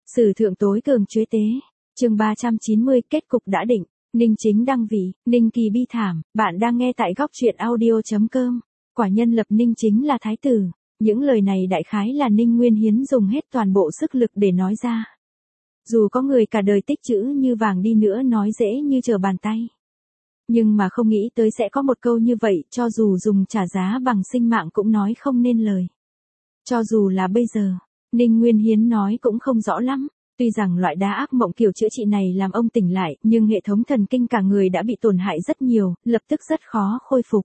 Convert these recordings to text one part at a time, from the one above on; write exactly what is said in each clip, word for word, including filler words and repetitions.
Sử thượng tối cường chuế tế. Chương ba trăm chín mươi kết cục đã định. Ninh Chính đăng vị, Ninh Kỳ bi thảm, bạn đang nghe tại góc truyện audio.com. Quả nhân lập Ninh Chính là thái tử. Những lời này đại khái là Ninh Nguyên Hiến dùng hết toàn bộ sức lực để nói ra. Dù có người cả đời tích trữ như vàng đi nữa nói dễ như trở bàn tay. Nhưng mà không nghĩ tới sẽ có một câu như vậy, cho dù dùng trả giá bằng sinh mạng cũng nói không nên lời. Cho dù là bây giờ, Ninh Nguyên Hiến nói cũng không rõ lắm. Tuy rằng loại đá ác mộng kiểu chữa trị này làm ông tỉnh lại, nhưng hệ thống thần kinh cả người đã bị tổn hại rất nhiều, lập tức rất khó khôi phục.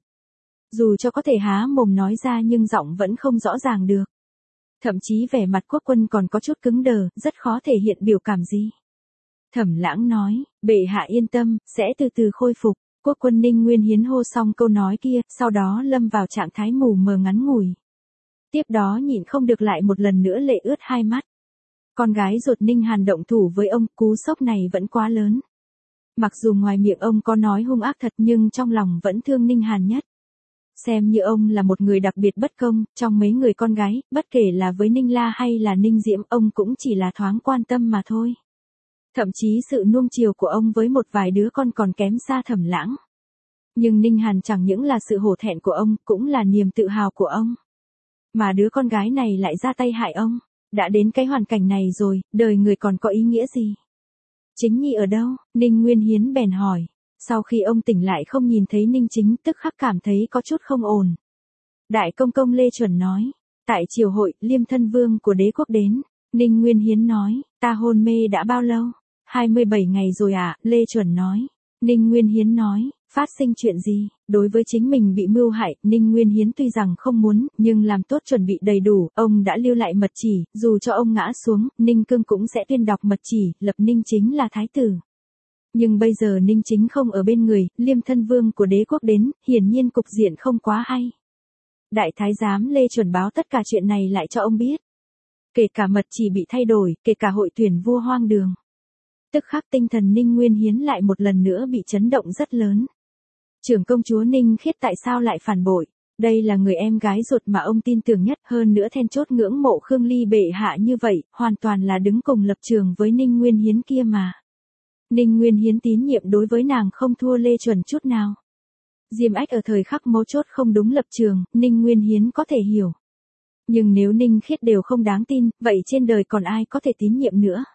Dù cho có thể há mồm nói ra nhưng giọng vẫn không rõ ràng được. Thậm chí vẻ mặt Quốc Quân còn có chút cứng đờ, rất khó thể hiện biểu cảm gì. Thẩm Lãng nói, bệ hạ yên tâm, sẽ từ từ khôi phục. Quốc Quân Ninh Nguyên Hiến hô xong câu nói kia, sau đó lâm vào trạng thái mù mờ ngắn ngủi. Tiếp đó nhịn không được lại một lần nữa lệ ướt hai mắt. Con gái ruột Ninh Hàn động thủ với ông, cú sốc này vẫn quá lớn. Mặc dù ngoài miệng ông có nói hung ác thật nhưng trong lòng vẫn thương Ninh Hàn nhất. Xem như ông là một người đặc biệt bất công, trong mấy người con gái, bất kể là với Ninh La hay là Ninh Diễm, ông cũng chỉ là thoáng quan tâm mà thôi. Thậm chí sự nuông chiều của ông với một vài đứa con còn kém xa Thẩm Lãng. Nhưng Ninh Hàn chẳng những là sự hổ thẹn của ông, cũng là niềm tự hào của ông. Mà đứa con gái này lại ra tay hại ông. Đã đến cái hoàn cảnh này rồi, đời người còn có ý nghĩa gì? Chính Nhi ở đâu? Ninh Nguyên Hiến bèn hỏi. Sau khi ông tỉnh lại không nhìn thấy Ninh Chính, tức khắc cảm thấy có chút không ổn. Đại công công Lê Chuẩn nói. Tại triều hội, Liêm thân vương của đế quốc đến. Ninh Nguyên Hiến nói, ta hôn mê đã bao lâu? hai mươi bảy ngày rồi à, Lê Chuẩn nói. Ninh Nguyên Hiến nói, phát sinh chuyện gì? Đối với chính mình bị mưu hại, Ninh Nguyên Hiến tuy rằng không muốn, nhưng làm tốt chuẩn bị đầy đủ, ông đã lưu lại mật chỉ, dù cho ông ngã xuống, Ninh Cương cũng sẽ tuyên đọc mật chỉ, lập Ninh Chính là thái tử. Nhưng bây giờ Ninh Chính không ở bên người, Liêm thân vương của đế quốc đến, hiển nhiên cục diện không quá hay. Đại thái giám Lê Chuẩn báo tất cả chuyện này lại cho ông biết. Kể cả mật chỉ bị thay đổi, kể cả hội tuyển vua hoang đường. Tức khắc tinh thần Ninh Nguyên Hiến lại một lần nữa bị chấn động rất lớn. Trưởng công chúa Ninh Khiết tại sao lại phản bội? Đây là người em gái ruột mà ông tin tưởng nhất, hơn nữa then chốt ngưỡng mộ Khương Ly bệ hạ như vậy, hoàn toàn là đứng cùng lập trường với Ninh Nguyên Hiến kia mà. Ninh Nguyên Hiến tín nhiệm đối với nàng không thua Lê Chuẩn chút nào. Diêm Ách ở thời khắc mấu chốt không đúng lập trường, Ninh Nguyên Hiến có thể hiểu. Nhưng nếu Ninh Khiết đều không đáng tin, vậy trên đời còn ai có thể tín nhiệm nữa?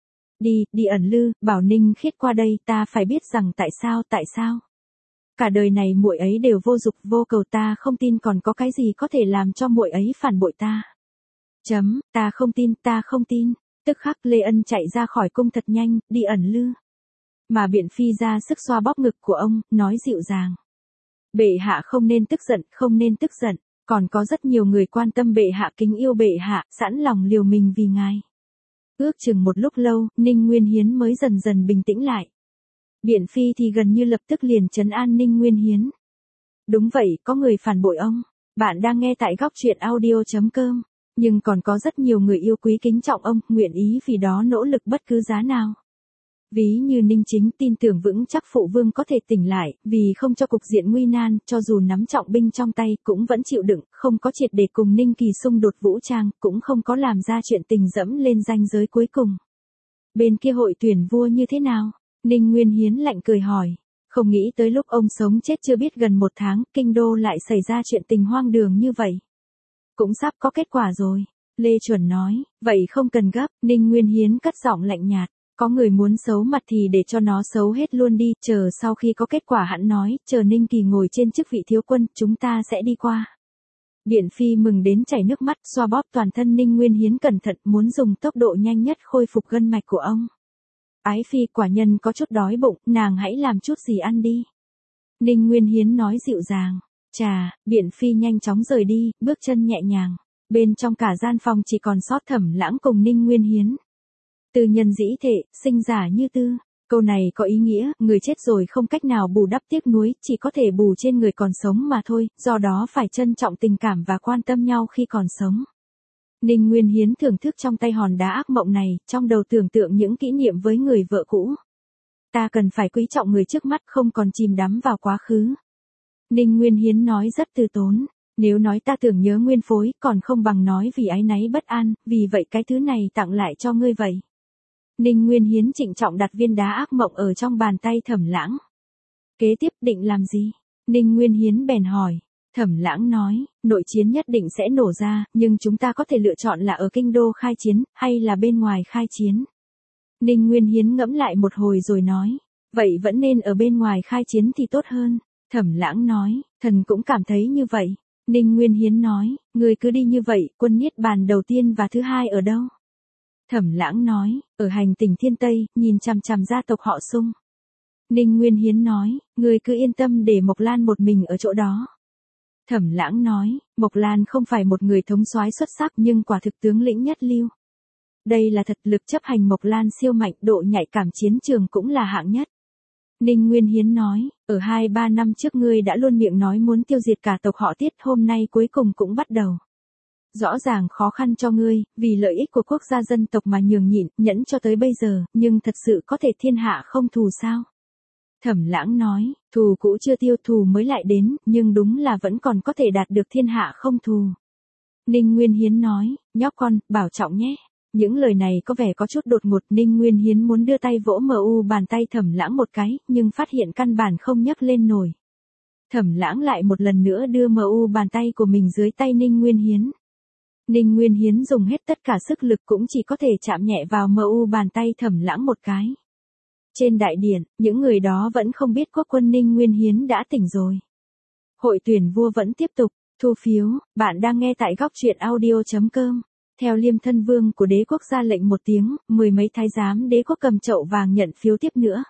Đi, đi ẩn lư, bảo Ninh Khiết qua đây, ta phải biết rằng tại sao, tại sao. Cả đời này muội ấy đều vô dục vô cầu, ta không tin còn có cái gì có thể làm cho muội ấy phản bội ta. Chấm, ta không tin, ta không tin. Tức khắc Lê Ân chạy ra khỏi cung thật nhanh, đi ẩn lư. Mà Biện Phi ra sức xoa bóp ngực của ông, nói dịu dàng. Bệ hạ không nên tức giận, không nên tức giận, còn có rất nhiều người quan tâm bệ hạ, kính yêu bệ hạ, sẵn lòng liều mình vì ngài. Ước chừng một lúc lâu, Ninh Nguyên Hiến mới dần dần bình tĩnh lại. Biện Phi thì gần như lập tức liền trấn an Ninh Nguyên Hiến. Đúng vậy, có người phản bội ông. Bạn đang nghe tại góc truyện audio.com. Nhưng còn có rất nhiều người yêu quý kính trọng ông, nguyện ý vì đó nỗ lực bất cứ giá nào. Ví như Ninh Chính tin tưởng vững chắc phụ vương có thể tỉnh lại, vì không cho cục diện nguy nan, cho dù nắm trọng binh trong tay, cũng vẫn chịu đựng, không có triệt để cùng Ninh Kỳ xung đột vũ trang, cũng không có làm ra chuyện tình dẫm lên ranh giới cuối cùng. Bên kia hội tuyển vua như thế nào? Ninh Nguyên Hiến lạnh cười hỏi. Không nghĩ tới lúc ông sống chết chưa biết gần một tháng, kinh đô lại xảy ra chuyện tình hoang đường như vậy. Cũng sắp có kết quả rồi. Lê Chuẩn nói, vậy không cần gấp, Ninh Nguyên Hiến cất giọng lạnh nhạt. Có người muốn xấu mặt thì để cho nó xấu hết luôn đi, chờ sau khi có kết quả hẵng nói, chờ Ninh Kỳ ngồi trên chức vị thiếu quân, chúng ta sẽ đi qua. Biện Phi mừng đến chảy nước mắt, xoa bóp toàn thân Ninh Nguyên Hiến cẩn thận, muốn dùng tốc độ nhanh nhất khôi phục gân mạch của ông. Ái Phi quả nhân có chút đói bụng, nàng hãy làm chút gì ăn đi. Ninh Nguyên Hiến nói dịu dàng. Chà, Biện Phi nhanh chóng rời đi, bước chân nhẹ nhàng. Bên trong cả gian phòng chỉ còn sót Thẩm Lãng cùng Ninh Nguyên Hiến. Tư nhân dĩ thệ, sinh giả như tư. Câu này có ý nghĩa, người chết rồi không cách nào bù đắp tiếc nuối, chỉ có thể bù trên người còn sống mà thôi, do đó phải trân trọng tình cảm và quan tâm nhau khi còn sống. Ninh Nguyên Hiến thưởng thức trong tay hòn đá ác mộng này, trong đầu tưởng tượng những kỷ niệm với người vợ cũ. Ta cần phải quý trọng người trước mắt, không còn chìm đắm vào quá khứ. Ninh Nguyên Hiến nói rất từ tốn. Nếu nói ta tưởng nhớ nguyên phối, còn không bằng nói vì áy náy bất an, vì vậy cái thứ này tặng lại cho ngươi vậy. Ninh Nguyên Hiến trịnh trọng đặt viên đá ác mộng ở trong bàn tay Thẩm Lãng. Kế tiếp định làm gì? Ninh Nguyên Hiến bèn hỏi. Thẩm Lãng nói, nội chiến nhất định sẽ nổ ra, nhưng chúng ta có thể lựa chọn là ở kinh đô khai chiến, hay là bên ngoài khai chiến. Ninh Nguyên Hiến ngẫm lại một hồi rồi nói, vậy vẫn nên ở bên ngoài khai chiến thì tốt hơn. Thẩm Lãng nói, thần cũng cảm thấy như vậy. Ninh Nguyên Hiến nói, người cứ đi như vậy, quân niết bàn đầu tiên và thứ hai ở đâu? Thẩm Lãng nói, ở hành tỉnh Thiên Tây, nhìn chằm chằm gia tộc họ Sung. Ninh Nguyên Hiến nói, người cứ yên tâm để Mộc Lan một mình ở chỗ đó. Thẩm Lãng nói, Mộc Lan không phải một người thống soái xuất sắc nhưng quả thực tướng lĩnh nhất lưu. Đây là thật, lực chấp hành Mộc Lan siêu mạnh, độ nhạy cảm chiến trường cũng là hạng nhất. Ninh Nguyên Hiến nói, ở hai ba năm trước ngươi đã luôn miệng nói muốn tiêu diệt cả tộc họ Tiết, hôm nay cuối cùng cũng bắt đầu. Rõ ràng khó khăn cho ngươi, vì lợi ích của quốc gia dân tộc mà nhường nhịn, nhẫn cho tới bây giờ, nhưng thật sự có thể thiên hạ không thù sao? Thẩm Lãng nói, thù cũ chưa tiêu, thù mới lại đến, nhưng đúng là vẫn còn có thể đạt được thiên hạ không thù. Ninh Nguyên Hiến nói, nhóc con, bảo trọng nhé. Những lời này có vẻ có chút đột ngột, Ninh Nguyên Hiến muốn đưa tay vỗ mờ u bàn tay Thẩm Lãng một cái, nhưng phát hiện căn bản không nhấc lên nổi. Thẩm Lãng lại một lần nữa đưa mờ u bàn tay của mình dưới tay Ninh Nguyên Hiến. Ninh Nguyên Hiến dùng hết tất cả sức lực cũng chỉ có thể chạm nhẹ vào mờ u bàn tay Thẩm Lãng một cái. Trên đại điện, những người đó vẫn không biết quốc quân Ninh Nguyên Hiến đã tỉnh rồi. Hội tuyển vua vẫn tiếp tục, thu phiếu, bạn đang nghe tại góc truyện audio chấm com. Theo Liêm Thân Vương của đế quốc ra lệnh một tiếng, mười mấy thái giám đế quốc cầm chậu vàng nhận phiếu tiếp nữa.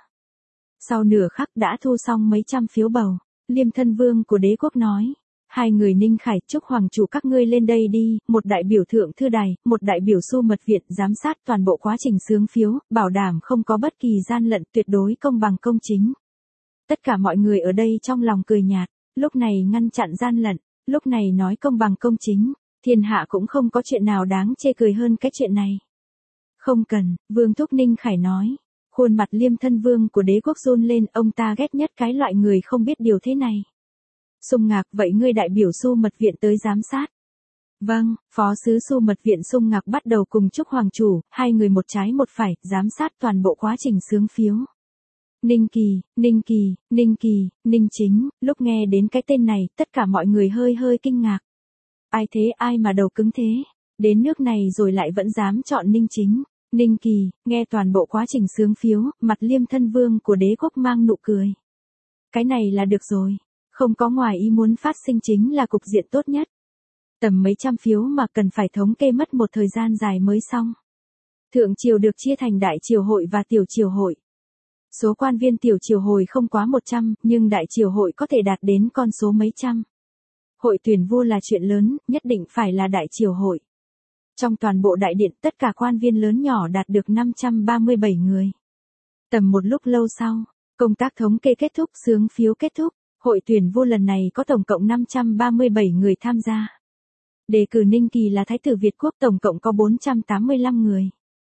Sau nửa khắc đã thu xong mấy trăm phiếu bầu, Liêm Thân Vương của đế quốc nói. Hai người Ninh Khải, Trúc Hoàng chủ các ngươi lên đây đi, một đại biểu thượng thư đài, một đại biểu su mật viện giám sát toàn bộ quá trình xướng phiếu, bảo đảm không có bất kỳ gian lận, tuyệt đối công bằng công chính. Tất cả mọi người ở đây trong lòng cười nhạt, lúc này ngăn chặn gian lận, lúc này nói công bằng công chính, thiên hạ cũng không có chuyện nào đáng chê cười hơn cái chuyện này. Không cần, Vương Thúc Ninh Khải nói. Khuôn mặt Liêm Thân Vương của đế quốc run lên, ông ta ghét nhất cái loại người không biết điều thế này. Sung Ngạc, vậy ngươi đại biểu su mật viện tới giám sát. Vâng, phó sứ su mật viện Sung Ngạc bắt đầu cùng Trúc Hoàng chủ, hai người một trái một phải, giám sát toàn bộ quá trình xướng phiếu. Ninh Kỳ, Ninh Kỳ, Ninh Kỳ, Ninh Chính, lúc nghe đến cái tên này, tất cả mọi người hơi hơi kinh ngạc. Ai thế, ai mà đầu cứng thế, đến nước này rồi lại vẫn dám chọn Ninh Chính. Ninh Kỳ, nghe toàn bộ quá trình xướng phiếu, mặt Liêm Thân Vương của đế quốc mang nụ cười. Cái này là được rồi. Không có ngoài ý muốn phát sinh chính là cục diện tốt nhất. Tầm mấy trăm phiếu mà cần phải thống kê mất một thời gian dài mới xong. Thượng triều được chia thành đại triều hội và tiểu triều hội. Số quan viên tiểu triều hội không quá một trăm, nhưng đại triều hội có thể đạt đến con số mấy trăm. Hội tuyển vua là chuyện lớn, nhất định phải là đại triều hội. Trong toàn bộ đại điện, tất cả quan viên lớn nhỏ đạt được năm trăm ba mươi bảy người. Tầm một lúc lâu sau, công tác thống kê kết thúc, xướng phiếu kết thúc. Hội tuyển vua lần này có tổng cộng năm trăm ba mươi bảy người tham gia. Đề cử Ninh Kỳ là Thái tử Việt Quốc tổng cộng có bốn trăm tám mươi lăm người.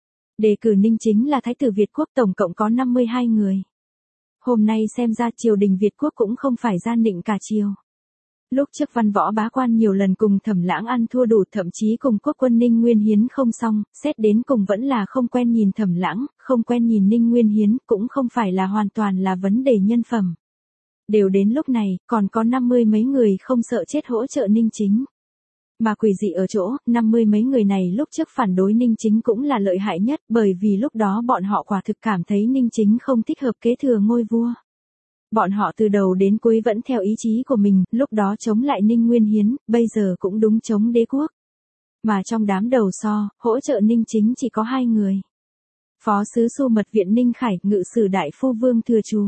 Đề cử Ninh Chính là Thái tử Việt Quốc tổng cộng có năm mươi hai người. Hôm nay xem ra triều đình Việt Quốc cũng không phải gian nịnh cả triều. Lúc trước Văn Võ Bá Quan nhiều lần cùng Thẩm Lãng ăn thua đủ, thậm chí cùng quốc quân Ninh Nguyên Hiến không xong, xét đến cùng vẫn là không quen nhìn Thẩm Lãng, không quen nhìn Ninh Nguyên Hiến, cũng không phải là hoàn toàn là vấn đề nhân phẩm. Đều đến lúc này, còn có năm mươi mấy người không sợ chết hỗ trợ Ninh Chính. Mà quỷ dị ở chỗ, năm mươi mấy người này lúc trước phản đối Ninh Chính cũng là lợi hại nhất, bởi vì lúc đó bọn họ quả thực cảm thấy Ninh Chính không thích hợp kế thừa ngôi vua. Bọn họ từ đầu đến cuối vẫn theo ý chí của mình, lúc đó chống lại Ninh Nguyên Hiến, bây giờ cũng đúng chống đế quốc. Mà trong đám đầu so, hỗ trợ Ninh Chính chỉ có hai người. Phó sứ su mật viện Ninh Khải, ngự sử đại phu Vương Thừa Trù.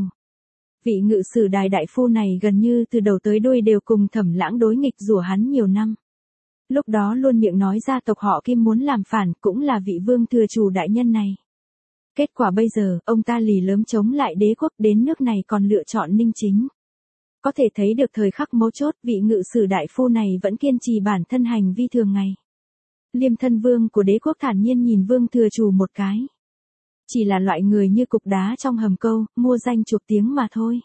Vị ngự sử đài đại phu này gần như từ đầu tới đuôi đều cùng Thẩm Lãng đối nghịch rủa hắn nhiều năm. Lúc đó luôn miệng nói ra tộc họ Kim muốn làm phản, cũng là vị Vương Thừa Trù đại nhân này. Kết quả bây giờ, ông ta lì lớm chống lại đế quốc, đến nước này còn lựa chọn Ninh Chính. Có thể thấy được thời khắc mấu chốt, vị ngự sử đại phu này vẫn kiên trì bản thân hành vi thường ngày. Liêm Thân Vương của đế quốc thản nhiên nhìn Vương Thừa Trù một cái. Chỉ là loại người như cục đá trong hầm câu, mua danh chuộc tiếng mà thôi.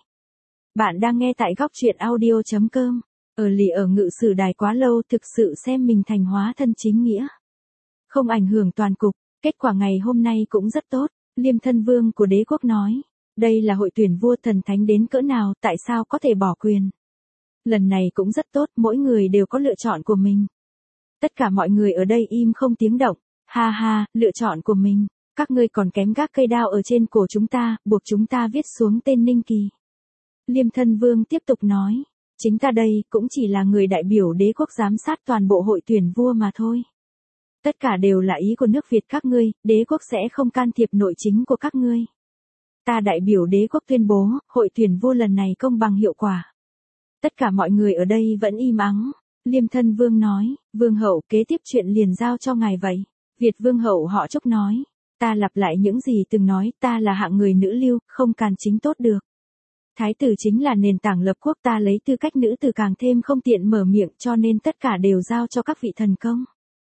Bạn đang nghe tại góc truyện audio chấm com. Ở lì ở ngự sử đài quá lâu, thực sự xem mình thành hóa thân chính nghĩa. Không ảnh hưởng toàn cục. Kết quả ngày hôm nay cũng rất tốt, Liêm thân vương của đế quốc nói. Đây là hội tuyển vua thần thánh đến cỡ nào, tại sao có thể bỏ quyền. Lần này cũng rất tốt, mỗi người đều có lựa chọn của mình. Tất cả mọi người ở đây im không tiếng động. Ha ha, lựa chọn của mình. Các ngươi còn kém gác cây đao ở trên cổ chúng ta, buộc chúng ta viết xuống tên Ninh Kỳ. Liêm thân vương tiếp tục nói. Chính ta đây cũng chỉ là người đại biểu đế quốc giám sát toàn bộ hội tuyển vua mà thôi. Tất cả đều là ý của nước Việt các ngươi, đế quốc sẽ không can thiệp nội chính của các ngươi. Ta đại biểu đế quốc tuyên bố, hội tuyển vua lần này công bằng hiệu quả. Tất cả mọi người ở đây vẫn im ắng. Liêm thân vương nói, vương hậu kế tiếp chuyện liền giao cho ngài vậy. Việt vương hậu họ Trúc nói, ta lặp lại những gì từng nói, ta là hạng người nữ lưu, không càn chính tốt được. Thái tử chính là nền tảng lập quốc, ta lấy tư cách nữ tử càng thêm không tiện mở miệng, cho nên tất cả đều giao cho các vị thần công.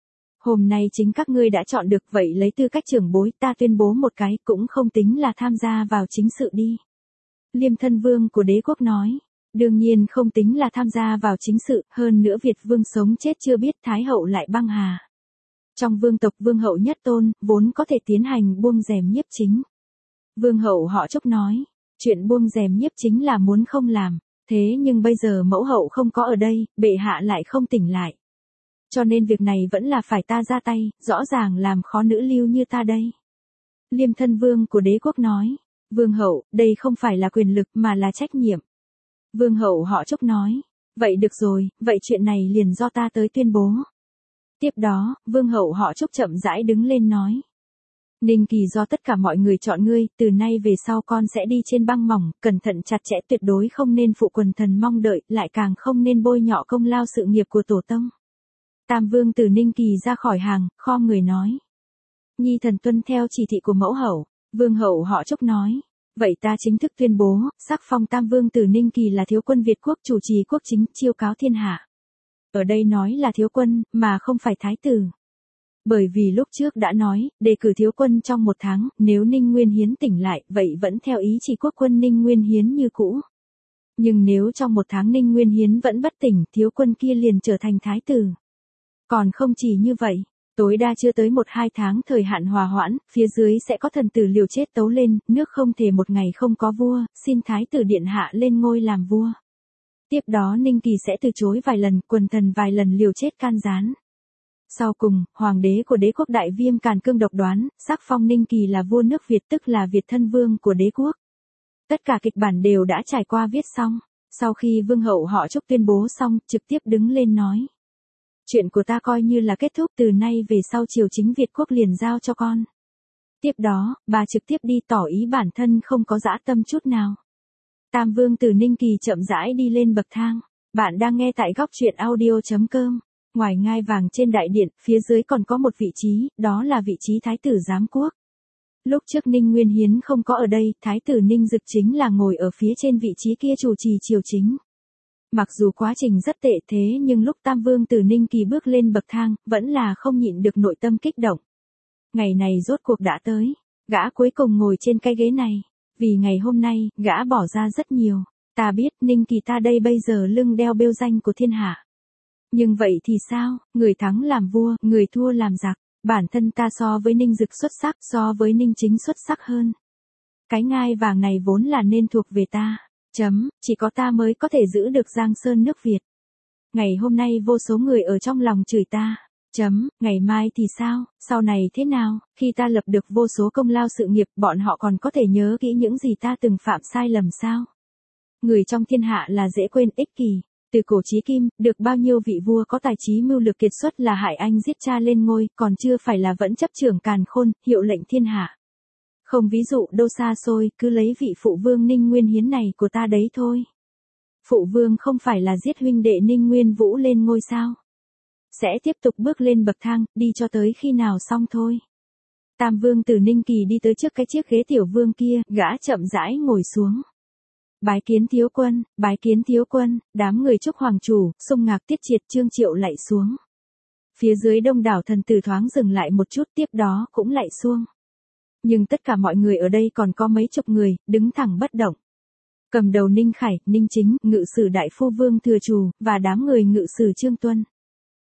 Hôm nay chính các ngươi đã chọn được, vậy lấy tư cách trưởng bối ta tuyên bố một cái, cũng không tính là tham gia vào chính sự đi. Liêm thân vương của đế quốc nói, đương nhiên không tính là tham gia vào chính sự, hơn nữa Việt vương sống chết chưa biết, Thái hậu lại băng hà. Trong vương tộc vương hậu nhất tôn, vốn có thể tiến hành buông rèm nhiếp chính. Vương hậu họ Trúc nói, chuyện buông rèm nhiếp chính là muốn không làm, thế nhưng bây giờ mẫu hậu không có ở đây, bệ hạ lại không tỉnh lại. Cho nên việc này vẫn là phải ta ra tay, rõ ràng làm khó nữ lưu như ta đây. Liêm thân vương của đế quốc nói, vương hậu, đây không phải là quyền lực mà là trách nhiệm. Vương hậu họ Trúc nói, vậy được rồi, vậy chuyện này liền do ta tới tuyên bố. Tiếp đó, vương hậu họ Trúc chậm rãi đứng lên nói. Ninh Kỳ do tất cả mọi người chọn ngươi, từ nay về sau con sẽ đi trên băng mỏng, cẩn thận chặt chẽ, tuyệt đối không nên phụ quần thần mong đợi, lại càng không nên bôi nhọ công lao sự nghiệp của tổ tông. Tam vương tử Ninh Kỳ ra khỏi hàng, khom người nói. Nhi thần tuân theo chỉ thị của mẫu hậu. Vương hậu họ Trúc nói. Vậy ta chính thức tuyên bố, sắc phong tam vương tử Ninh Kỳ là thiếu quân Việt quốc, chủ trì quốc chính, chiêu cáo thiên hạ. Ở đây nói là thiếu quân, mà không phải thái tử. Bởi vì lúc trước đã nói, đề cử thiếu quân trong một tháng, nếu Ninh Nguyên Hiến tỉnh lại, vậy vẫn theo ý chỉ quốc quân Ninh Nguyên Hiến như cũ. Nhưng nếu trong một tháng Ninh Nguyên Hiến vẫn bất tỉnh, thiếu quân kia liền trở thành thái tử. Còn không chỉ như vậy, tối đa chưa tới một hai tháng thời hạn hòa hoãn, phía dưới sẽ có thần tử liều chết tấu lên, nước không thể một ngày không có vua, xin thái tử điện hạ lên ngôi làm vua. Tiếp đó Ninh Kỳ sẽ từ chối vài lần, quần thần vài lần liều chết can gián. Sau cùng, hoàng đế của đế quốc Đại Viêm Càn Cương độc đoán, sắc phong Ninh Kỳ là vua nước Việt, tức là Việt thân vương của đế quốc. Tất cả kịch bản đều đã trải qua viết xong. Sau khi vương hậu họ Trúc tuyên bố xong, trực tiếp đứng lên nói. Chuyện của ta coi như là kết thúc, từ nay về sau triều chính Việt quốc liền giao cho con. Tiếp đó, bà trực tiếp đi tỏ ý bản thân không có dã tâm chút nào. Tam vương tử Ninh Kỳ chậm rãi đi lên bậc thang. Bạn đang nghe tại góc truyện audio chấm com. Ngoài ngai vàng trên đại điện, phía dưới còn có một vị trí, đó là vị trí thái tử giám quốc. Lúc trước Ninh Nguyên Hiến không có ở đây, thái tử Ninh Dực chính là ngồi ở phía trên vị trí kia chủ trì triều chính. Mặc dù quá trình rất tệ thế nhưng lúc tam vương tử Ninh Kỳ bước lên bậc thang, vẫn là không nhịn được nội tâm kích động. Ngày này rốt cuộc đã tới, gã cuối cùng ngồi trên cái ghế này. Vì ngày hôm nay, gã bỏ ra rất nhiều. Ta biết Ninh Kỳ ta đây bây giờ lưng đeo bêu danh của thiên hạ. Nhưng vậy thì sao, người thắng làm vua, người thua làm giặc. Bản thân ta so với Ninh Dực xuất sắc, so với Ninh Chính xuất sắc hơn. Cái ngai vàng này vốn là nên thuộc về ta. Chấm, chỉ có ta mới có thể giữ được Giang Sơn nước Việt. Ngày hôm nay vô số người ở trong lòng chửi ta. Chấm, ngày mai thì sao, sau này thế nào, khi ta lập được vô số công lao sự nghiệp, bọn họ còn có thể nhớ kỹ những gì ta từng phạm sai lầm sao? Người trong thiên hạ là dễ quên, ích kỷ. Từ cổ chí kim, được bao nhiêu vị vua có tài trí mưu lược kiệt xuất là hại anh giết cha lên ngôi, còn chưa phải là vẫn chấp trưởng càn khôn, hiệu lệnh thiên hạ. Không ví dụ đâu xa xôi, cứ lấy vị phụ vương Ninh Nguyên Hiến này của ta đấy thôi. Phụ vương không phải là giết huynh đệ Ninh Nguyên Vũ lên ngôi sao? Sẽ tiếp tục bước lên bậc thang, đi cho tới khi nào xong thôi. Tam vương tử Ninh Kỳ đi tới trước cái chiếc ghế tiểu vương kia, gã chậm rãi ngồi xuống. Bái kiến thiếu quân, bái kiến thiếu quân, đám người chúc hoàng chủ, Sung Ngạc Tiết Triệt Trương Triệu lạy xuống. Phía dưới đông đảo thần tử thoáng dừng lại một chút, tiếp đó cũng lạy xuống. Nhưng tất cả mọi người ở đây còn có mấy chục người, đứng thẳng bất động. Cầm đầu Ninh Khải, Ninh Chính, ngự sử đại phu Vương Thừa Trù, và đám người ngự sử Trương Tuân.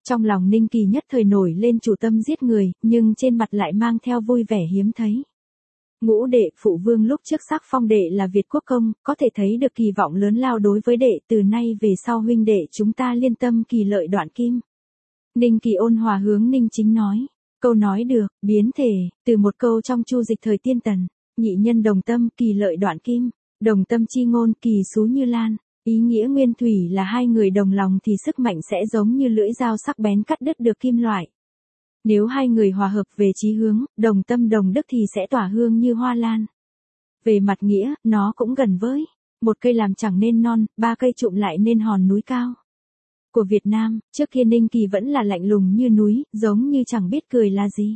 Trong lòng Ninh Kỳ nhất thời nổi lên chủ tâm giết người, nhưng trên mặt lại mang theo vui vẻ hiếm thấy. Ngũ đệ phụ vương lúc trước sắc phong đệ là Việt quốc công, có thể thấy được kỳ vọng lớn lao đối với đệ, từ nay về sau huynh đệ chúng ta liên tâm kỳ lợi đoạn kim. Ninh Kỳ ôn hòa hướng Ninh Chính nói. Câu nói được, biến thể, từ một câu trong chu dịch thời tiên tần, nhị nhân đồng tâm kỳ lợi đoạn kim, đồng tâm chi ngôn kỳ xú như lan. Ý nghĩa nguyên thủy là hai người đồng lòng thì sức mạnh sẽ giống như lưỡi dao sắc bén cắt đứt được kim loại. Nếu hai người hòa hợp về chí hướng, đồng tâm đồng đức thì sẽ tỏa hương như hoa lan. Về mặt nghĩa, nó cũng gần với một cây làm chẳng nên non, ba cây trụm lại nên hòn núi cao. Của Việt Nam, trước kia Ninh Kỳ vẫn là lạnh lùng như núi, giống như chẳng biết cười là gì.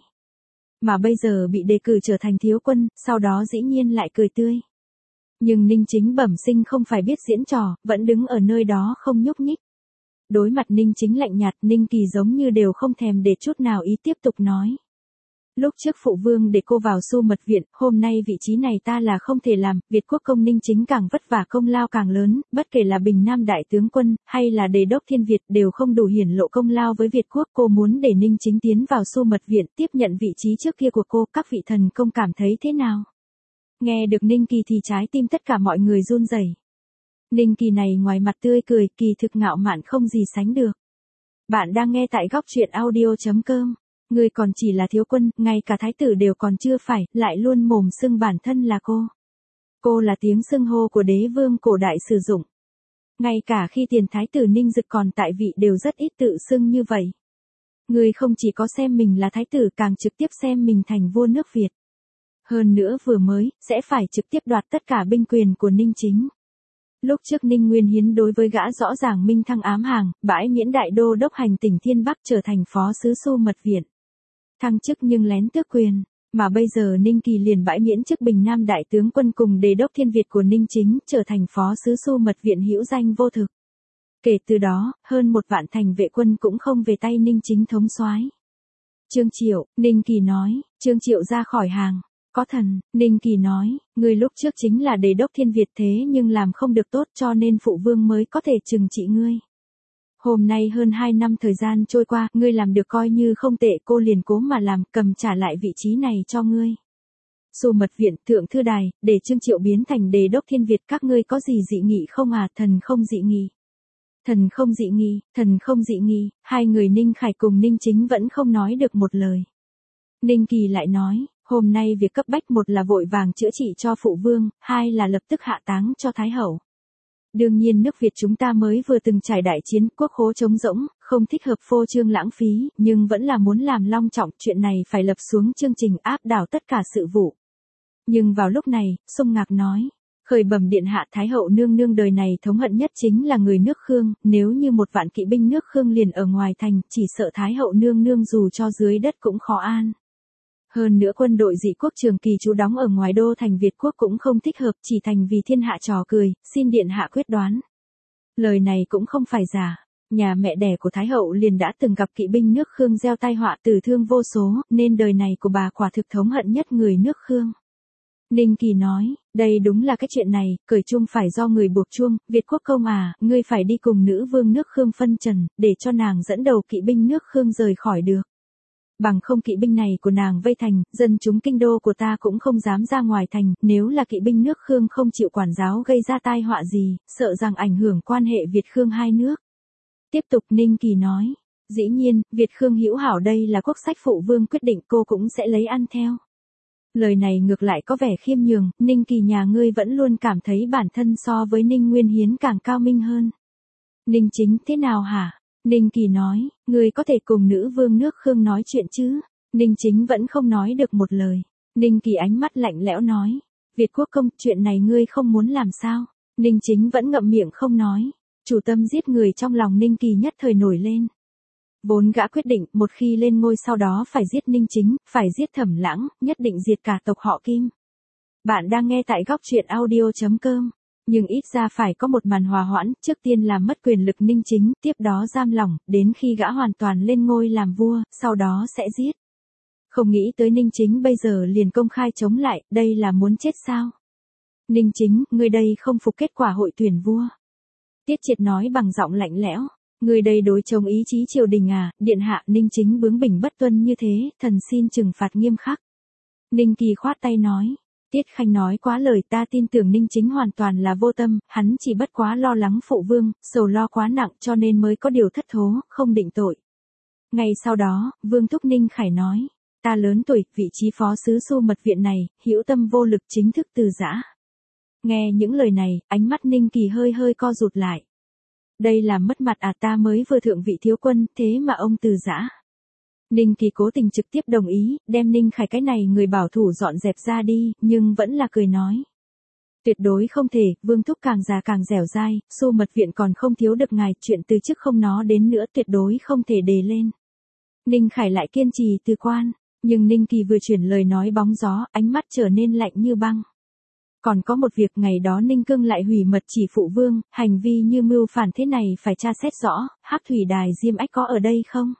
Mà bây giờ bị đề cử trở thành thiếu quân, sau đó dĩ nhiên lại cười tươi. Nhưng Ninh Chính bẩm sinh không phải biết diễn trò, vẫn đứng ở nơi đó không nhúc nhích. Đối mặt Ninh Chính lạnh nhạt, Ninh Kỳ giống như đều không thèm để chút nào ý tiếp tục nói. Lúc trước phụ vương để cô vào Xu Mật Viện, hôm nay vị trí này ta là không thể làm, Việt quốc công Ninh Chính càng vất vả công lao càng lớn, bất kể là Bình Nam đại tướng quân, hay là đề đốc thiên Việt đều không đủ hiển lộ công lao với Việt quốc. Cô muốn để Ninh Chính tiến vào Xu Mật Viện tiếp nhận vị trí trước kia của cô, các vị thần công cảm thấy thế nào? Nghe được Ninh Kỳ thì trái tim tất cả mọi người run rẩy. Ninh Kỳ này ngoài mặt tươi cười, kỳ thực ngạo mạn không gì sánh được. Bạn đang nghe tại góc truyện audio chấm com. Người còn chỉ là thiếu quân, ngay cả thái tử đều còn chưa phải, lại luôn mồm xưng bản thân là cô. Cô là tiếng xưng hô của đế vương cổ đại sử dụng. Ngay cả khi tiền thái tử Ninh Dực còn tại vị đều rất ít tự xưng như vậy. Người không chỉ có xem mình là thái tử càng trực tiếp xem mình thành vua nước Việt. Hơn nữa vừa mới, sẽ phải trực tiếp đoạt tất cả binh quyền của Ninh Chính. Lúc trước Ninh Nguyên Hiến đối với gã rõ ràng minh thăng ám hàng, bãi miễn đại đô đốc hành tỉnh Thiên Bắc trở thành phó sứ Xu Mật Viện. Thăng chức nhưng lén tước quyền, mà bây giờ Ninh Kỳ liền bãi miễn chức Bình Nam đại tướng quân cùng đề đốc thiên Việt của Ninh Chính trở thành phó sứ Xu Mật Viện hữu danh vô thực. Kể từ đó, hơn một vạn thành vệ quân cũng không về tay Ninh Chính thống soái. Trương Triệu, Ninh Kỳ nói, Trương Triệu ra khỏi hàng. Có thần, Ninh Kỳ nói, người lúc trước chính là đề đốc thiên Việt thế nhưng làm không được tốt cho nên phụ vương mới có thể trừng trị ngươi. Hôm nay hơn hai năm thời gian trôi qua, ngươi làm được coi như không tệ, cô liền cố mà làm, cầm trả lại vị trí này cho ngươi. Xu Mật Viện, Thượng Thư Đài, để Trương Triệu biến thành đề đốc thiên Việt, các ngươi có gì dị nghị không à? Thần không dị nghị. Thần không dị nghị, thần không dị nghị, hai người Ninh Khải cùng Ninh Chính vẫn không nói được một lời. Ninh Kỳ lại nói, hôm nay việc cấp bách một là vội vàng chữa trị cho phụ vương, hai là lập tức hạ táng cho Thái Hậu. Đương nhiên nước Việt chúng ta mới vừa từng trải đại chiến, quốc khố trống rỗng, không thích hợp phô trương lãng phí, nhưng vẫn là muốn làm long trọng, chuyện này phải lập xuống chương trình áp đảo tất cả sự vụ. Nhưng vào lúc này, Sung Ngạc nói, khởi bẩm điện hạ, Thái Hậu nương nương đời này thống hận nhất chính là người nước Khương, nếu như một vạn kỵ binh nước Khương liền ở ngoài thành, chỉ sợ Thái Hậu nương nương dù cho dưới đất cũng khó an. Hơn nữa quân đội dị quốc Trường Kỳ trú đóng ở ngoài đô thành Việt quốc cũng không thích hợp, chỉ thành vì thiên hạ trò cười, xin điện hạ quyết đoán. Lời này cũng không phải giả, nhà mẹ đẻ của Thái Hậu liền đã từng gặp kỵ binh nước Khương gieo tai họa tử thương vô số, nên đời này của bà quả thực thống hận nhất người nước Khương. Ninh Kỳ nói, đây đúng là cái chuyện này, cởi chuông phải do người buộc chuông, Việt quốc công à, ngươi phải đi cùng nữ vương nước Khương phân trần, để cho nàng dẫn đầu kỵ binh nước Khương rời khỏi được. Bằng không kỵ binh này của nàng vây thành, dân chúng kinh đô của ta cũng không dám ra ngoài thành, nếu là kỵ binh nước Khương không chịu quản giáo gây ra tai họa gì, sợ rằng ảnh hưởng quan hệ Việt Khương hai nước. Tiếp tục Ninh Kỳ nói, dĩ nhiên, Việt Khương hữu hảo đây là quốc sách phụ vương quyết định, cô cũng sẽ lấy ăn theo. Lời này ngược lại có vẻ khiêm nhường, Ninh Kỳ nhà ngươi vẫn luôn cảm thấy bản thân so với Ninh Nguyên Hiến càng cao minh hơn. Ninh Chính thế nào hả? Ninh Kỳ nói, ngươi có thể cùng nữ vương nước Khương nói chuyện chứ? Ninh Chính vẫn không nói được một lời. Ninh Kỳ ánh mắt lạnh lẽo nói, Việt quốc công, chuyện này ngươi không muốn làm sao? Ninh Chính vẫn ngậm miệng không nói. Chủ tâm giết người trong lòng Ninh Kỳ nhất thời nổi lên. Vốn gã quyết định, một khi lên ngôi sau đó phải giết Ninh Chính, phải giết Thẩm Lãng, nhất định diệt cả tộc họ Kim. Bạn đang nghe tại góc truyện audio chấm com. Nhưng ít ra phải có một màn hòa hoãn, trước tiên làm mất quyền lực Ninh Chính, tiếp đó giam lỏng, đến khi gã hoàn toàn lên ngôi làm vua, sau đó sẽ giết. Không nghĩ tới Ninh Chính bây giờ liền công khai chống lại, đây là muốn chết sao? Ninh Chính, ngươi đây không phục kết quả hội tuyển vua. Tiết Triệt nói bằng giọng lạnh lẽo, Người đây đối chống ý chí triều đình à, điện hạ Ninh Chính bướng bỉnh bất tuân như thế, thần xin trừng phạt nghiêm khắc. Ninh Kỳ khoát tay nói, Tiết Khanh nói quá lời, ta tin tưởng Ninh Chính hoàn toàn là vô tâm, hắn chỉ bất quá lo lắng phụ vương, sầu lo quá nặng cho nên mới có điều thất thố, không định tội. Ngay sau đó, Vương Thúc Ninh Khải nói, ta lớn tuổi, vị trí phó sứ Xu Mật Viện này, hữu tâm vô lực chính thức từ giã. Nghe những lời này, ánh mắt Ninh Kỳ hơi hơi co rụt lại. Đây là mất mặt à, ta mới vừa thượng vị thiếu quân, thế mà ông từ giã. Ninh Kỳ cố tình trực tiếp đồng ý, đem Ninh Khải cái này người bảo thủ dọn dẹp ra đi, nhưng vẫn là cười nói. Tuyệt đối không thể, Vương Thúc càng già càng dẻo dai, Xu Mật Viện còn không thiếu được ngài, chuyện từ chức không nó đến nữa tuyệt đối không thể đề lên. Ninh Khải lại kiên trì từ quan, nhưng Ninh Kỳ vừa chuyển lời nói bóng gió, ánh mắt trở nên lạnh như băng. Còn có một việc, ngày đó Ninh Cương lại hủy mật chỉ phụ vương, hành vi như mưu phản thế này phải tra xét rõ, Hắc Thủy Đài Diêm Ách có ở đây không?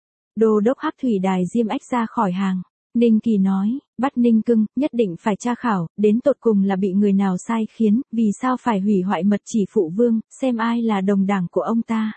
Đô đốc Hắc Thủy Đài Diêm Ách ra khỏi hàng. Ninh Kỳ nói, bắt Ninh Cương, nhất định phải tra khảo, đến tột cùng là bị người nào sai khiến, vì sao phải hủy hoại mật chỉ phụ vương, xem ai là đồng đảng của ông ta.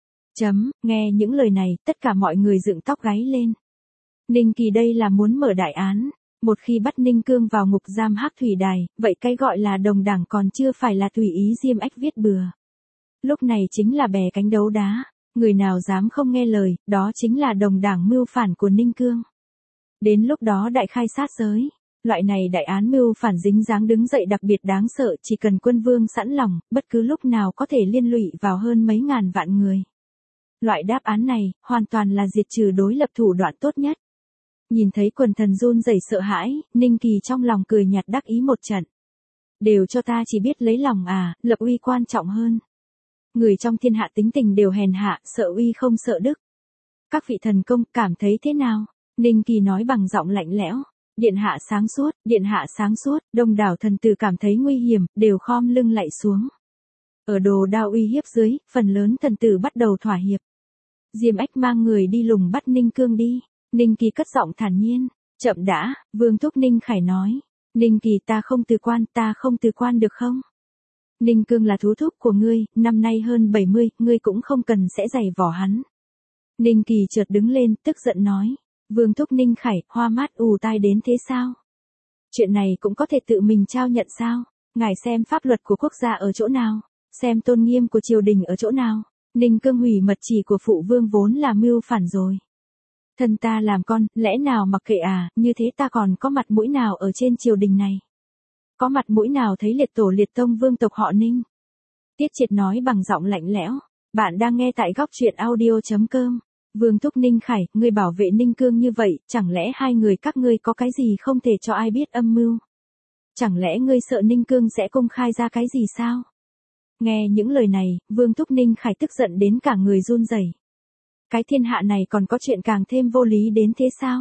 Chấm, nghe những lời này, tất cả mọi người dựng tóc gáy lên. Ninh Kỳ đây là muốn mở đại án. Một khi bắt Ninh Cương vào ngục giam Hắc Thủy Đài, vậy cái gọi là đồng đảng còn chưa phải là tùy ý Diêm Ách viết bừa. Lúc này chính là bè cánh đấu đá, người nào dám không nghe lời, đó chính là đồng đảng mưu phản của Ninh Cương. Đến lúc đó đại khai sát giới, loại này đại án mưu phản dính dáng đứng dậy đặc biệt đáng sợ, chỉ cần quân vương sẵn lòng, bất cứ lúc nào có thể liên lụy vào hơn mấy ngàn vạn người. Loại đáp án này, hoàn toàn là diệt trừ đối lập thủ đoạn tốt nhất. Nhìn thấy quần thần run rẩy sợ hãi, Ninh Kỳ trong lòng cười nhạt đắc ý một trận. Đều cho ta chỉ biết lấy lòng à, lập uy quan trọng hơn. Người trong thiên hạ tính tình đều hèn hạ, sợ uy không sợ đức. Các vị thần công cảm thấy thế nào? Ninh Kỳ nói bằng giọng lạnh lẽo. Điện hạ sáng suốt, điện hạ sáng suốt, đông đảo thần tử cảm thấy nguy hiểm, đều khom lưng lạy xuống. Ở đồ đao uy hiếp dưới, phần lớn thần tử bắt đầu thỏa hiệp. Diêm Ách mang người đi lùng bắt Ninh Cương đi. Ninh Kỳ cất giọng thản nhiên, chậm đã, Vương Thúc Ninh Khải nói, Ninh Kỳ ta không từ quan, ta không từ quan được không? Ninh Cương là thú thúc của ngươi, năm nay hơn bảy mươi, ngươi cũng không cần sẽ giày vò hắn. Ninh Kỳ chợt đứng lên, tức giận nói, Vương Thúc Ninh Khải, hoa mát ù tai đến thế sao? Chuyện này cũng có thể tự mình trao nhận sao? Ngài xem pháp luật của quốc gia ở chỗ nào? Xem tôn nghiêm của triều đình ở chỗ nào? Ninh Cương hủy mật chỉ của phụ vương vốn là mưu phản rồi. Thân ta làm con, lẽ nào mặc kệ à, như thế ta còn có mặt mũi nào ở trên triều đình này? Có mặt mũi nào thấy liệt tổ liệt tông vương tộc họ Ninh? Tiết Triệt nói bằng giọng lạnh lẽo, bạn đang nghe tại góc truyện audio chấm com. Vương Thúc Ninh Khải, ngươi bảo vệ Ninh Cương như vậy, chẳng lẽ hai người các ngươi có cái gì không thể cho ai biết âm mưu? Chẳng lẽ ngươi sợ Ninh Cương sẽ công khai ra cái gì sao? Nghe những lời này, Vương Thúc Ninh Khải tức giận đến cả người run rẩy. Cái thiên hạ này còn có chuyện càng thêm vô lý đến thế sao?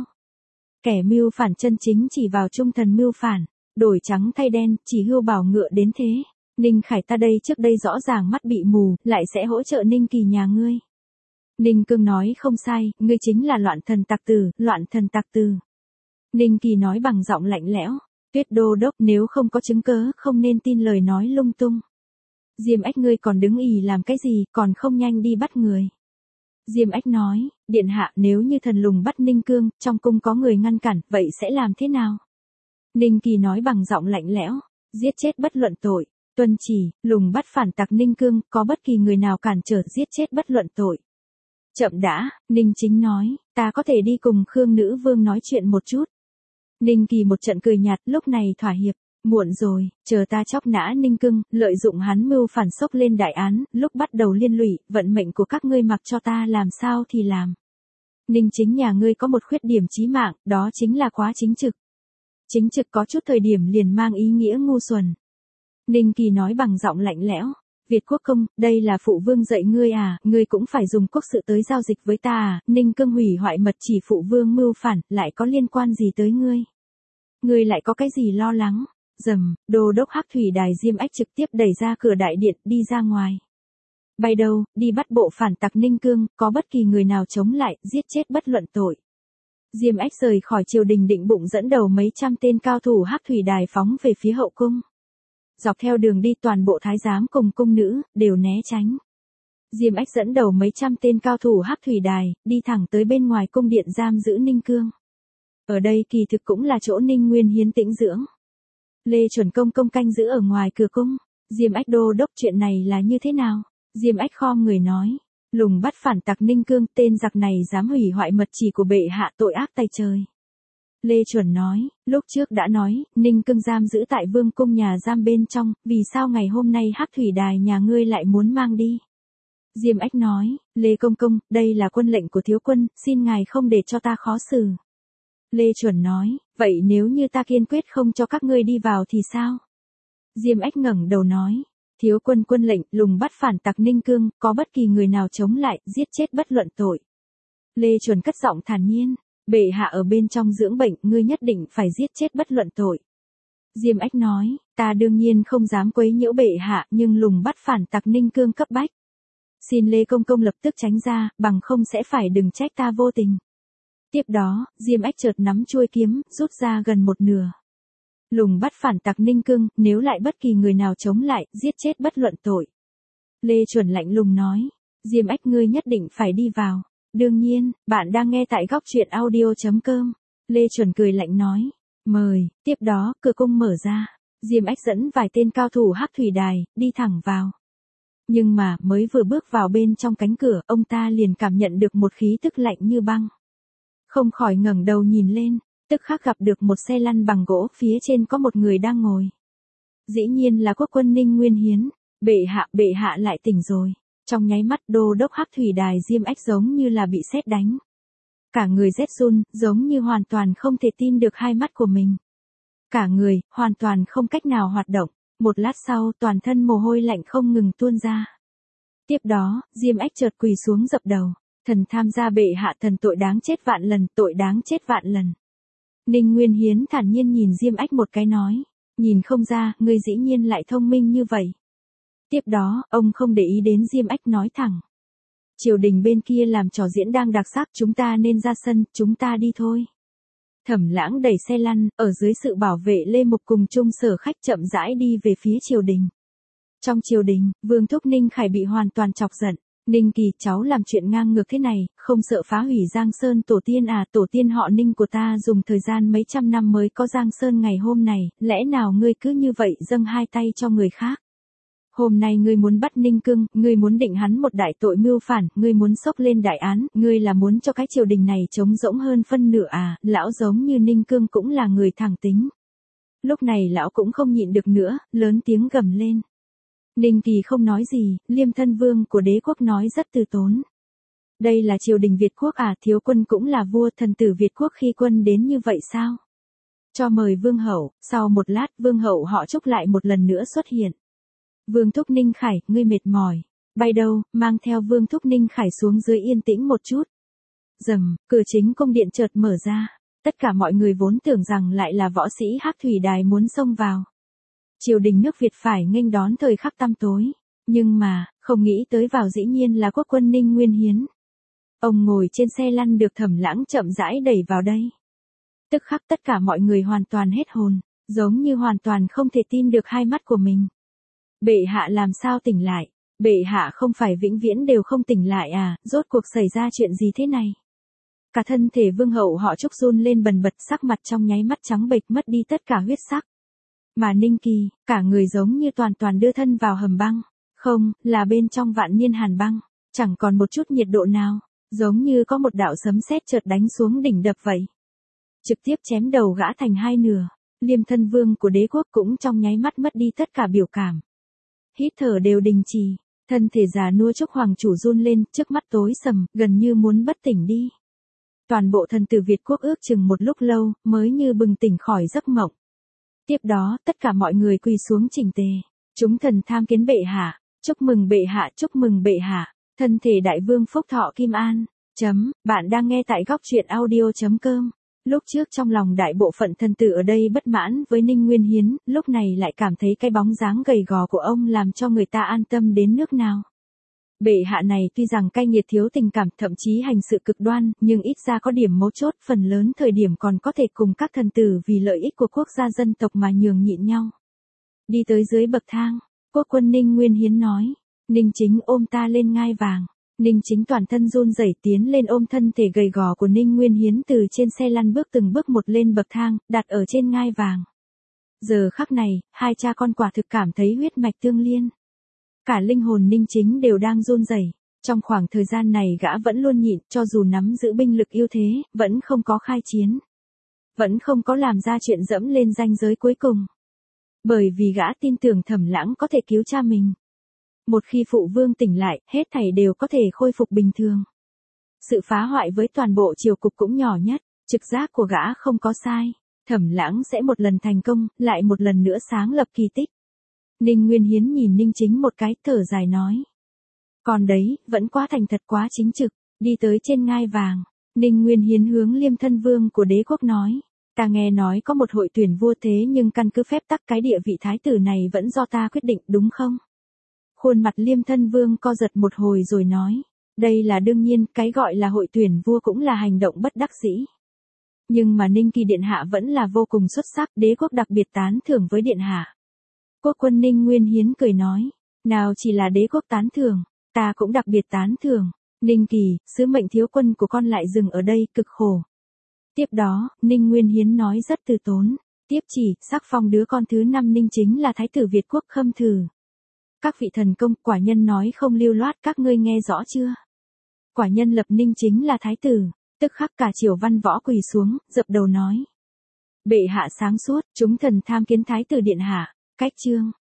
Kẻ mưu phản chân chính chỉ vào trung thần mưu phản, đổi trắng thay đen, chỉ hươu bảo ngựa đến thế. Ninh Khải ta đây trước đây rõ ràng mắt bị mù, lại sẽ hỗ trợ Ninh Kỳ nhà ngươi. Ninh Cương nói không sai, ngươi chính là loạn thần tặc tử, loạn thần tặc tử. Ninh Kỳ nói bằng giọng lạnh lẽo, Tuyết đô đốc nếu không có chứng cớ không nên tin lời nói lung tung. Diêm Ách ngươi còn đứng ì làm cái gì, còn không nhanh đi bắt người. Diêm Ách nói, điện hạ nếu như thần lùng bắt Ninh Cương, trong cung có người ngăn cản, vậy sẽ làm thế nào? Ninh Kỳ nói bằng giọng lạnh lẽo, giết chết bất luận tội, tuân chỉ, lùng bắt phản tặc Ninh Cương, có bất kỳ người nào cản trở giết chết bất luận tội. Chậm đã, Ninh Chính nói, ta có thể đi cùng Khương Nữ Vương nói chuyện một chút. Ninh Kỳ một trận cười nhạt, lúc này thỏa hiệp. Muộn rồi, chờ ta chóc nã Ninh Cương, lợi dụng hắn mưu phản sốc lên đại án, lúc bắt đầu liên lụy, vận mệnh của các ngươi mặc cho ta làm sao thì làm. Ninh Chính nhà ngươi có một khuyết điểm chí mạng, đó chính là quá chính trực. Chính trực có chút thời điểm liền mang ý nghĩa ngu xuẩn. Ninh Kỳ nói bằng giọng lạnh lẽo, Việt Quốc công, đây là phụ vương dạy ngươi à, ngươi cũng phải dùng quốc sự tới giao dịch với ta à, Ninh Cương hủy hoại mật chỉ phụ vương mưu phản, lại có liên quan gì tới ngươi? Ngươi lại có cái gì lo lắng? Dầm, đô đốc Hắc Thủy Đài Diêm Ách trực tiếp đẩy ra cửa đại điện, đi ra ngoài. Bay đâu, đi bắt bộ phản tặc Ninh Cương, có bất kỳ người nào chống lại, giết chết bất luận tội. Diêm Ách rời khỏi triều đình định bụng dẫn đầu mấy trăm tên cao thủ Hắc Thủy Đài phóng về phía hậu cung. Dọc theo đường đi toàn bộ thái giám cùng cung nữ, đều né tránh. Diêm Ách dẫn đầu mấy trăm tên cao thủ Hắc Thủy Đài, đi thẳng tới bên ngoài cung điện giam giữ Ninh Cương. Ở đây kỳ thực cũng là chỗ Ninh Nguyên Hiến tĩnh dưỡng. Lê Chuẩn Công công canh giữ ở ngoài cửa cung. Diêm Ách đô đốc chuyện này là như thế nào? Diêm Ách khom người nói. Lùng bắt phản tặc Ninh Cương, tên giặc này dám hủy hoại mật chỉ của bệ hạ, tội ác tày trời. Lê Chuẩn nói, lúc trước đã nói, Ninh Cương giam giữ tại vương cung nhà giam bên trong, vì sao ngày hôm nay Hắc Thủy Đài nhà ngươi lại muốn mang đi? Diêm Ách nói, Lê Công Công, đây là quân lệnh của thiếu quân, xin ngài không để cho ta khó xử. Lê Chuẩn nói, vậy nếu như ta kiên quyết không cho các ngươi đi vào thì sao? Diêm Ách ngẩng đầu nói, thiếu quân quân lệnh, lùng bắt phản tặc Ninh Cương, có bất kỳ người nào chống lại, giết chết bất luận tội. Lê Chuẩn cất giọng thản nhiên, bệ hạ ở bên trong dưỡng bệnh, ngươi nhất định phải giết chết bất luận tội. Diêm Ách nói, ta đương nhiên không dám quấy nhiễu bệ hạ, nhưng lùng bắt phản tặc Ninh Cương cấp bách. Xin Lê Công Công lập tức tránh ra, bằng không sẽ phải đừng trách ta vô tình. Tiếp đó, Diêm Ách chợt nắm chuôi kiếm, rút ra gần một nửa. Lùng bắt phản tặc Ninh Cương, nếu lại bất kỳ người nào chống lại, giết chết bất luận tội. Lê Chuẩn lạnh lùng nói, Diêm Ách ngươi nhất định phải đi vào. Đương nhiên, bạn đang nghe tại góc truyện audio chấm com. Lê Chuẩn cười lạnh nói, mời. Tiếp đó, cửa cung mở ra. Diêm Ách dẫn vài tên cao thủ Hắc Thủy Đài, đi thẳng vào. Nhưng mà, mới vừa bước vào bên trong cánh cửa, ông ta liền cảm nhận được một khí tức lạnh như băng. Không khỏi ngẩng đầu nhìn lên, tức khắc gặp được một xe lăn bằng gỗ, phía trên có một người đang ngồi. Dĩ nhiên là quốc quân Ninh Nguyên Hiến. Bệ hạ, bệ hạ lại tỉnh rồi. Trong nháy mắt đô đốc Hắc Thủy Đài Diêm Ách giống như là bị sét đánh. Cả người rét run, giống như hoàn toàn không thể tin được hai mắt của mình. Cả người, hoàn toàn không cách nào hoạt động. Một lát sau, toàn thân mồ hôi lạnh không ngừng tuôn ra. Tiếp đó, Diêm Ách chợt quỳ xuống dập đầu. Thần tham gia bệ hạ, thần tội đáng chết vạn lần, tội đáng chết vạn lần. Ninh Nguyên Hiến thản nhiên nhìn Diêm Ách một cái nói. Nhìn không ra, ngươi dĩ nhiên lại thông minh như vậy. Tiếp đó, ông không để ý đến Diêm Ách nói thẳng. Triều đình bên kia làm trò diễn đang đặc sắc, chúng ta nên ra sân, chúng ta đi thôi. Thẩm Lãng đẩy xe lăn, ở dưới sự bảo vệ Lê Mục cùng Trung Sở Khách chậm rãi đi về phía triều đình. Trong triều đình, Vương Thúc Ninh Khải bị hoàn toàn chọc giận. Ninh Kỳ, cháu làm chuyện ngang ngược thế này, không sợ phá hủy Giang Sơn tổ tiên à, tổ tiên họ Ninh của ta dùng thời gian mấy trăm năm mới có Giang Sơn ngày hôm này, lẽ nào ngươi cứ như vậy dâng hai tay cho người khác? Hôm nay ngươi muốn bắt Ninh Cương, ngươi muốn định hắn một đại tội mưu phản, ngươi muốn xốc lên đại án, ngươi là muốn cho cái triều đình này trống rỗng hơn phân nửa à, lão giống như Ninh Cương cũng là người thẳng tính. Lúc này lão cũng không nhịn được nữa, lớn tiếng gầm lên. Ninh Kỳ không nói gì, Liêm Thân Vương của đế quốc nói rất từ tốn. Đây là triều đình Việt quốc à, thiếu quân cũng là vua, thần tử Việt quốc khi quân đến như vậy sao? Cho mời Vương hậu. Sau một lát, Vương hậu họ Trúc lại một lần nữa xuất hiện. Vương Thúc Ninh Khải, ngươi mệt mỏi. Bay đâu, mang theo Vương Thúc Ninh Khải xuống dưới yên tĩnh một chút. Rầm, cửa chính cung điện chợt mở ra. Tất cả mọi người vốn tưởng rằng lại là võ sĩ Hắc Thủy Đài muốn xông vào. Triều đình nước Việt phải nghênh đón thời khắc tăm tối. Nhưng mà, không nghĩ tới vào dĩ nhiên là quốc quân Ninh Nguyên Hiến. Ông ngồi trên xe lăn được Thẩm Lãng chậm rãi đẩy vào đây. Tức khắc tất cả mọi người hoàn toàn hết hồn, giống như hoàn toàn không thể tin được hai mắt của mình. Bệ hạ làm sao tỉnh lại? Bệ hạ không phải vĩnh viễn đều không tỉnh lại à, rốt cuộc xảy ra chuyện gì thế này? Cả thân thể Vương hậu họ Trúc run lên bần bật, sắc mặt trong nháy mắt trắng bệch, mất đi tất cả huyết sắc. Mà Ninh Kỳ, cả người giống như toàn toàn đưa thân vào hầm băng. Không, là bên trong vạn niên hàn băng, chẳng còn một chút nhiệt độ nào, giống như có một đạo sấm sét chợt đánh xuống đỉnh đập vậy. Trực tiếp chém đầu gã thành hai nửa. Liêm Thân Vương của đế quốc cũng trong nháy mắt mất đi tất cả biểu cảm. Hít thở đều đình trì, thân thể già nua Trúc Hoàng chủ run lên, trước mắt tối sầm, gần như muốn bất tỉnh đi. Toàn bộ thần tử Việt quốc ước chừng một lúc lâu, mới như bừng tỉnh khỏi giấc mộng. Tiếp đó, tất cả mọi người quỳ xuống chỉnh tề. Chúng thần tham kiến bệ hạ, chúc mừng bệ hạ, chúc mừng bệ hạ, thân thể đại vương phúc thọ kim an. Chấm, bạn đang nghe tại góc truyện audio chấm com. Lúc trước trong lòng đại bộ phận thần tử ở đây bất mãn với Ninh Nguyên Hiến, lúc này lại cảm thấy cái bóng dáng gầy gò của ông làm cho người ta an tâm đến nước nào. Bệ hạ này tuy rằng cay nghiệt thiếu tình cảm, thậm chí hành sự cực đoan, nhưng ít ra có điểm mấu chốt, phần lớn thời điểm còn có thể cùng các thần tử vì lợi ích của quốc gia dân tộc mà nhường nhịn nhau. Đi tới dưới bậc thang, quốc quân Ninh Nguyên Hiến nói, Ninh Chính ôm ta lên ngai vàng. Ninh Chính toàn thân run rẩy tiến lên ôm thân thể gầy gò của Ninh Nguyên Hiến từ trên xe lăn bước từng bước một lên bậc thang, đặt ở trên ngai vàng. Giờ khắc này, hai cha con quả thực cảm thấy huyết mạch tương liên. Cả linh hồn Ninh Chính đều đang run rẩy. Trong khoảng thời gian này gã vẫn luôn nhịn, cho dù nắm giữ binh lực ưu thế, vẫn không có khai chiến. Vẫn không có làm ra chuyện dẫm lên ranh giới cuối cùng. Bởi vì gã tin tưởng Thẩm Lãng có thể cứu cha mình. Một khi phụ vương tỉnh lại, hết thảy đều có thể khôi phục bình thường. Sự phá hoại với toàn bộ triều cục cũng nhỏ nhất, trực giác của gã không có sai. Thẩm Lãng sẽ một lần thành công, lại một lần nữa sáng lập kỳ tích. Ninh Nguyên Hiến nhìn Ninh Chính một cái, thở dài nói. Còn đấy, vẫn quá thành thật quá chính trực, đi tới trên ngai vàng. Ninh Nguyên Hiến hướng Liêm Thân Vương của đế quốc nói. Ta nghe nói có một hội tuyển vua thế nhưng căn cứ phép tắc cái địa vị thái tử này vẫn do ta quyết định đúng không? Khuôn mặt Liêm Thân Vương co giật một hồi rồi nói. Đây là đương nhiên, cái gọi là hội tuyển vua cũng là hành động bất đắc dĩ. Nhưng mà Ninh Kỳ Điện Hạ vẫn là vô cùng xuất sắc, đế quốc đặc biệt tán thưởng với Điện Hạ. Quốc quân Ninh Nguyên Hiến cười nói. Nào chỉ là đế quốc tán thưởng, ta cũng đặc biệt tán thưởng. Ninh Kỳ, sứ mệnh thiếu quân của con lại dừng ở đây, cực khổ. Tiếp đó, Ninh Nguyên Hiến nói rất từ tốn. Tiếp chỉ, sắc phong đứa con thứ năm Ninh chính là Thái tử Việt quốc Khâm Thử. Các vị thần công, quả nhân nói không lưu loát, các ngươi nghe rõ chưa? Quả nhân lập Ninh chính là Thái tử, tức khắc cả triều văn võ quỳ xuống, dập đầu nói. Bệ hạ sáng suốt, chúng thần tham kiến Thái tử Điện Hạ, cách chương.